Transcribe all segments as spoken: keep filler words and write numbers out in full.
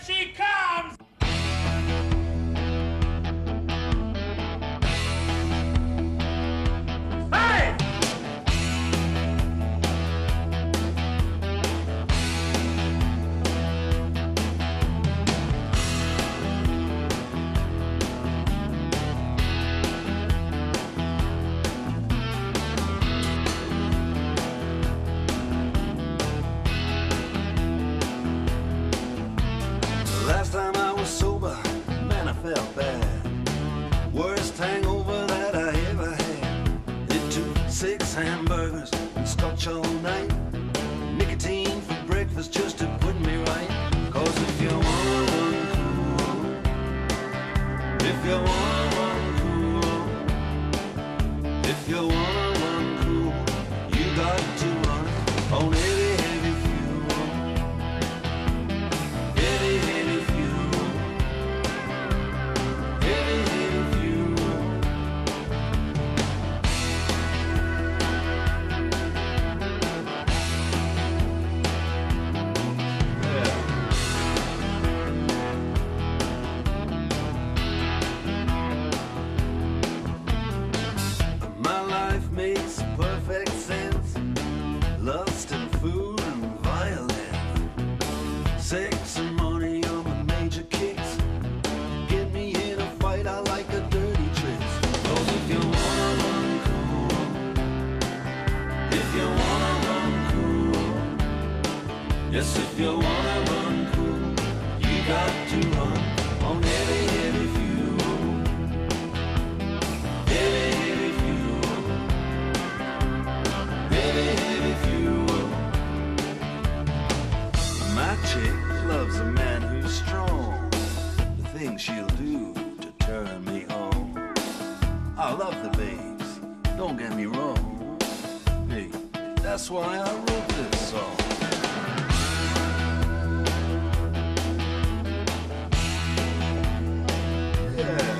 she comes! Hey! Last time I was sober, man, I felt bad. Worst hangover that I ever had. It took six hamburgers and scotch all night. Nicotine for breakfast just to put me right. Cause if you wanna run cool, if you wanna run cool, if you wanna run cool, you got to run on heavy, heavy fuel. Heavy, heavy fuel. Heavy, heavy fuel. Yeah. My life makes perfect sense. Lust and food and violence. Sex and money are my major kicks. Get me in a fight, I like a dirty tricks. Cause if you wanna run cool, if you wanna run cool, yes, if you wanna run cool, you got to run on heavy, heavy fuel. Heavy, heavy fuel. Heavy, heavy fuel. My chick loves a man who's strong. The things she'll do to turn me on. I love the babes, don't get me wrong. Hey, that's why I wrote this song. Yeah.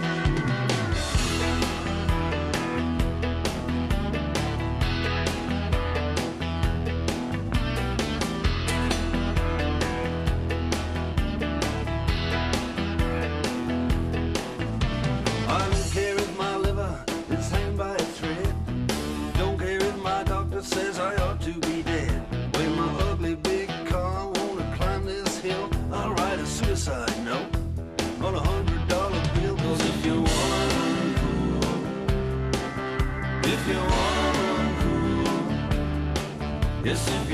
I don't care if my liver is hanging by a thread. Don't care if my doctor says I ought to be dead. When my ugly big car wanna climb this hill, I'll write a suicide note on a hundred dollar bill. Cause if you wanna run cool, if you wanna run cool, yes, if